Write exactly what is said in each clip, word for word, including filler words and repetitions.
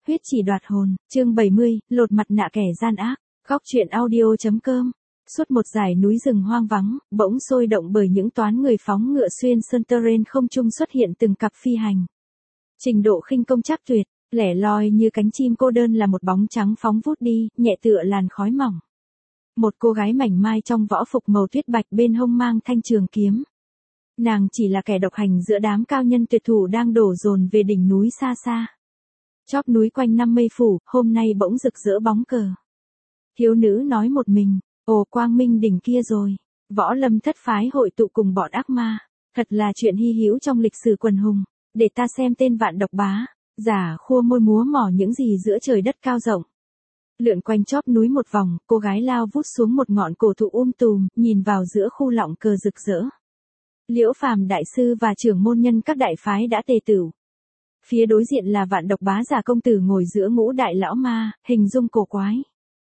Huyết chỉ đoạt hồn, chương bảy mươi, lột mặt nạ kẻ gian ác, góc truyện audio.com. Suốt một dải núi rừng hoang vắng, bỗng sôi động bởi những toán người phóng ngựa xuyên sơn terrain không trung xuất hiện từng cặp phi hành. Trình độ khinh công chắc tuyệt, lẻ loi như cánh chim cô đơn là một bóng trắng phóng vút đi, nhẹ tựa làn khói mỏng. Một cô gái mảnh mai trong võ phục màu tuyết bạch bên hông mang thanh trường kiếm. Nàng chỉ là kẻ độc hành giữa đám cao nhân tuyệt thủ đang đổ dồn về đỉnh núi xa xa. Chóp núi quanh năm mây phủ, hôm nay bỗng rực rỡ bóng cờ. Thiếu nữ nói một mình, ồ quang minh đỉnh kia rồi, võ lâm thất phái hội tụ cùng bọn ác ma, thật là chuyện hy hữu trong lịch sử quần hùng, để ta xem tên vạn độc bá, giả khua môi múa mỏ những gì giữa trời đất cao rộng. Lượn quanh chóp núi một vòng, cô gái lao vút xuống một ngọn cổ thụ um tùm, nhìn vào giữa khu lọng cờ rực rỡ. Liễu Phàm đại sư và trưởng môn nhân các đại phái đã tề tửu. Phía đối diện là vạn độc bá già công tử ngồi giữa ngũ đại lão ma, hình dung cổ quái.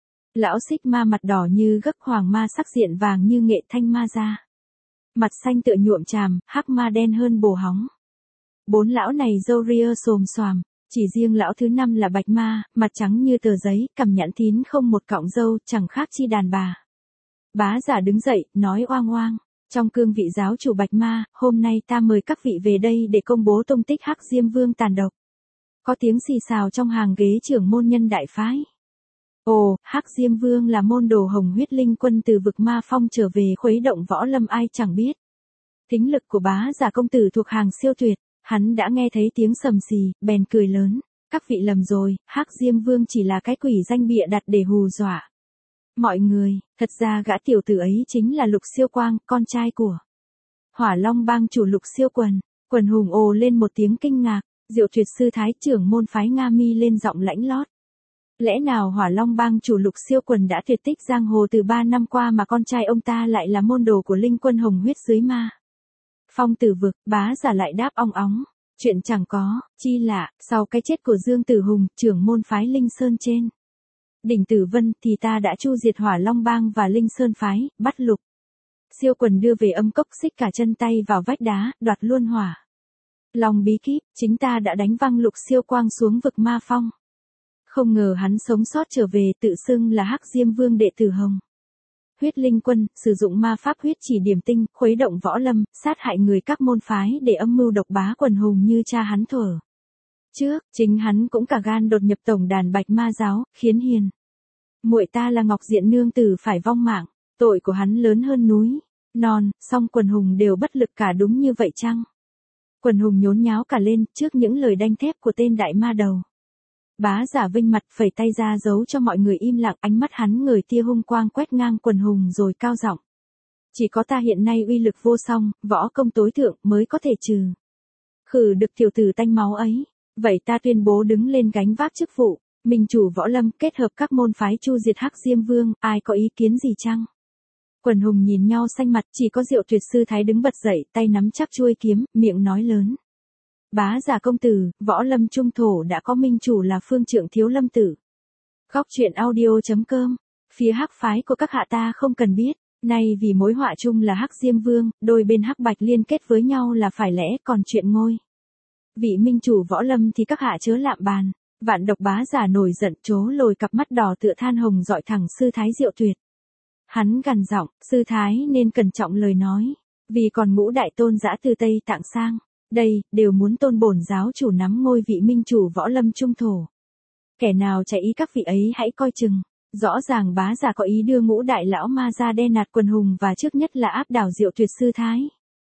Lão xích ma mặt đỏ như gấc, hoàng ma sắc diện vàng như nghệ thanh ma da. Mặt xanh tựa nhuộm tràm, hắc ma đen hơn bồ hóng. Bốn lão này râu ria xồm xoàm, chỉ riêng lão thứ năm là bạch ma, mặt trắng như tờ giấy, cằm nhẵn thín không một cọng râu, chẳng khác chi đàn bà. Bá giả đứng dậy, nói oang oang. Trong cương vị giáo chủ bạch ma, hôm nay ta mời các vị về đây để công bố tung tích Hắc Diêm Vương tàn độc. Có tiếng xì xào trong hàng ghế trưởng môn nhân đại phái. Ồ, Hắc Diêm Vương là môn đồ hồng huyết linh quân từ vực ma phong trở về khuấy động võ lâm ai chẳng biết. Thính lực của bá giả công tử thuộc hàng siêu tuyệt, hắn đã nghe thấy tiếng sầm xì, bèn cười lớn. Các vị lầm rồi, Hắc Diêm Vương chỉ là cái quỷ danh bịa đặt để hù dọa mọi người, thật ra gã tiểu tử ấy chính là Lục Siêu Quang, con trai của Hỏa Long bang chủ Lục Siêu Quần. Quần hùng ồ lên một tiếng kinh ngạc, Diệu Tuyệt sư thái trưởng môn phái Nga Mi lên giọng lãnh lót. Lẽ nào Hỏa Long bang chủ Lục Siêu Quần đã tuyệt tích giang hồ từ ba năm qua mà con trai ông ta lại là môn đồ của linh quân hồng huyết dưới ma phong tử vực? Bá giả lại đáp ong óng, chuyện chẳng có chi lạ, sau cái chết của Dương Tử Hùng, trưởng môn phái Linh Sơn trên đỉnh Tử Vân thì ta đã chu diệt Hỏa Long bang và Linh Sơn phái, bắt Lục Siêu Quần đưa về âm cốc, xích cả chân tay vào vách đá, đoạt luôn Hỏa Long bí kíp, chính ta đã đánh văng Lục Siêu Quang xuống vực ma phong. Không ngờ hắn sống sót trở về, tự xưng là Hắc Diêm Vương đệ tử Hồng Huyết Linh Quân, sử dụng ma pháp huyết chỉ điểm tinh, khuấy động võ lâm, sát hại người các môn phái để âm mưu độc bá quần hùng như cha hắn thuở trước. Chính hắn cũng cả gan đột nhập tổng đàn bạch ma giáo, khiến hiền muội ta là Ngọc Diện nương tử phải vong mạng. Tội của hắn lớn hơn núi non, song quần hùng đều bất lực cả, đúng như vậy chăng? Quần hùng nhốn nháo cả lên trước những lời đanh thép của tên đại ma đầu. Bá giả vinh mặt phẩy tay ra giấu cho mọi người im lặng, ánh mắt hắn ngời tia hung quang quét ngang quần hùng rồi cao giọng. Chỉ có ta hiện nay uy lực vô song, võ công tối thượng mới có thể trừ khử được tiểu tử tanh máu ấy. Vậy ta tuyên bố đứng lên gánh vác chức vụ minh chủ võ lâm, kết hợp các môn phái chu diệt Hắc Diêm Vương, ai có ý kiến gì chăng? Quần hùng nhìn nhau xanh mặt, chỉ có Diệu Tuyệt sư thái đứng bật dậy, tay nắm chắc chuôi kiếm, miệng nói lớn. Bá giả công tử, võ lâm trung thổ đã có minh chủ là Phương Trượng Thiếu Lâm tử. Góc truyện audio.com. Phía Hắc phái của các hạ ta không cần biết, nay vì mối họa chung là Hắc Diêm Vương, đôi bên Hắc Bạch liên kết với nhau là phải lẽ, còn chuyện ngôi vị minh chủ võ lâm thì các hạ chớ lạm bàn. Vạn độc bá giả nổi giận, trố lồi cặp mắt đỏ tựa than hồng dọi thẳng sư thái Diệu Tuyệt. Hắn gằn giọng, sư thái nên cẩn trọng lời nói, vì còn ngũ đại tôn giã từ Tây Tạng sang đây, đều muốn tôn bổn giáo chủ nắm ngôi vị minh chủ võ lâm trung thổ. Kẻ nào chạy ý các vị ấy hãy coi chừng. Rõ ràng bá giả có ý đưa ngũ đại lão ma ra đe nạt quần hùng, và trước nhất là áp đảo Diệu Tuyệt sư thái.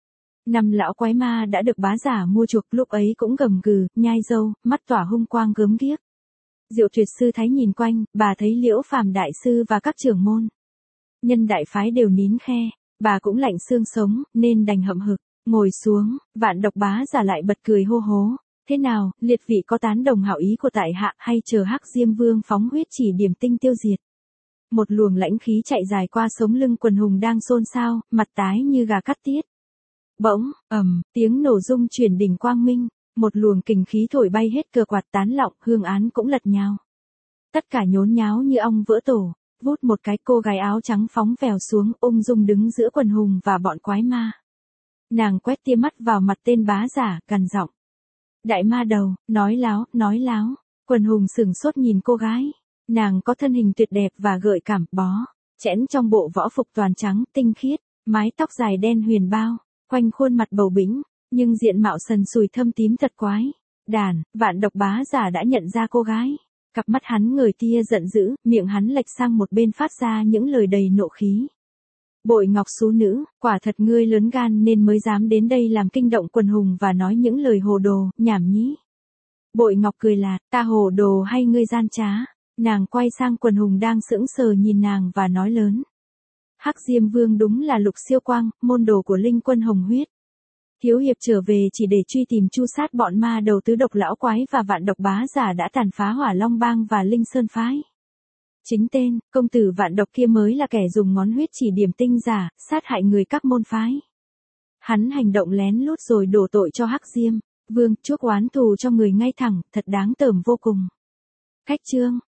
Năm lão quái ma đã được bá giả mua chuộc, lúc ấy cũng gầm gừ, nhai râu, mắt tỏa hung quang gớm ghiếc. Diệu Tuyệt sư thái nhìn quanh, bà thấy Liễu Phàm đại sư và các trưởng môn nhân đại phái đều nín khe, bà cũng lạnh xương sống, nên đành hậm hực ngồi xuống. Vạn độc bá giả lại bật cười hô hố. Thế nào, liệt vị có tán đồng hảo ý của tại hạ, hay chờ Hắc Diêm Vương phóng huyết chỉ điểm tinh tiêu diệt? Một luồng lãnh khí chạy dài qua sống lưng quần hùng đang xôn xao, mặt tái như gà cắt tiết. Bỗng, ầm, tiếng nổ rung chuyển đỉnh quang minh, một luồng kình khí thổi bay hết cờ quạt tán lọng, hương án cũng lật nhào. Tất cả nhốn nháo như ong vỡ tổ, vút một cái, cô gái áo trắng phóng vèo xuống, ung dung đứng giữa quần hùng và bọn quái ma. Nàng quét tia mắt vào mặt tên bá giả, gằn giọng. Đại ma đầu, nói láo, nói láo. Quần hùng sửng sốt nhìn cô gái. Nàng có thân hình tuyệt đẹp và gợi cảm, bó chẽn trong bộ võ phục toàn trắng, tinh khiết, mái tóc dài đen huyền bao, quanh khuôn mặt bầu bĩnh, nhưng diện mạo sần sùi thâm tím thật quái. Đàn, Vạn Độc bá giả đã nhận ra cô gái. Cặp mắt hắn ngời tia giận dữ, miệng hắn lệch sang một bên phát ra những lời đầy nộ khí. Bội Ngọc xú nữ, quả thật ngươi lớn gan nên mới dám đến đây làm kinh động quần hùng và nói những lời hồ đồ, nhảm nhí. Bội Ngọc cười lạt, ta hồ đồ hay ngươi gian trá? Nàng quay sang quần hùng đang sững sờ nhìn nàng và nói lớn. Hắc Diêm Vương đúng là Lục Siêu Quang, môn đồ của Linh Quân Hồng Huyết. Thiếu hiệp trở về chỉ để truy tìm chu sát bọn ma đầu tứ độc lão quái và Vạn Độc bá giả đã tàn phá Hỏa Long Bang và Linh Sơn phái. Chính tên, công tử Vạn Độc kia mới là kẻ dùng ngón huyết chỉ điểm tinh giả, sát hại người các môn phái. Hắn hành động lén lút rồi đổ tội cho Hắc Diêm Vương, chuốc oán thù cho người ngay thẳng, thật đáng tởm vô cùng. Cách chương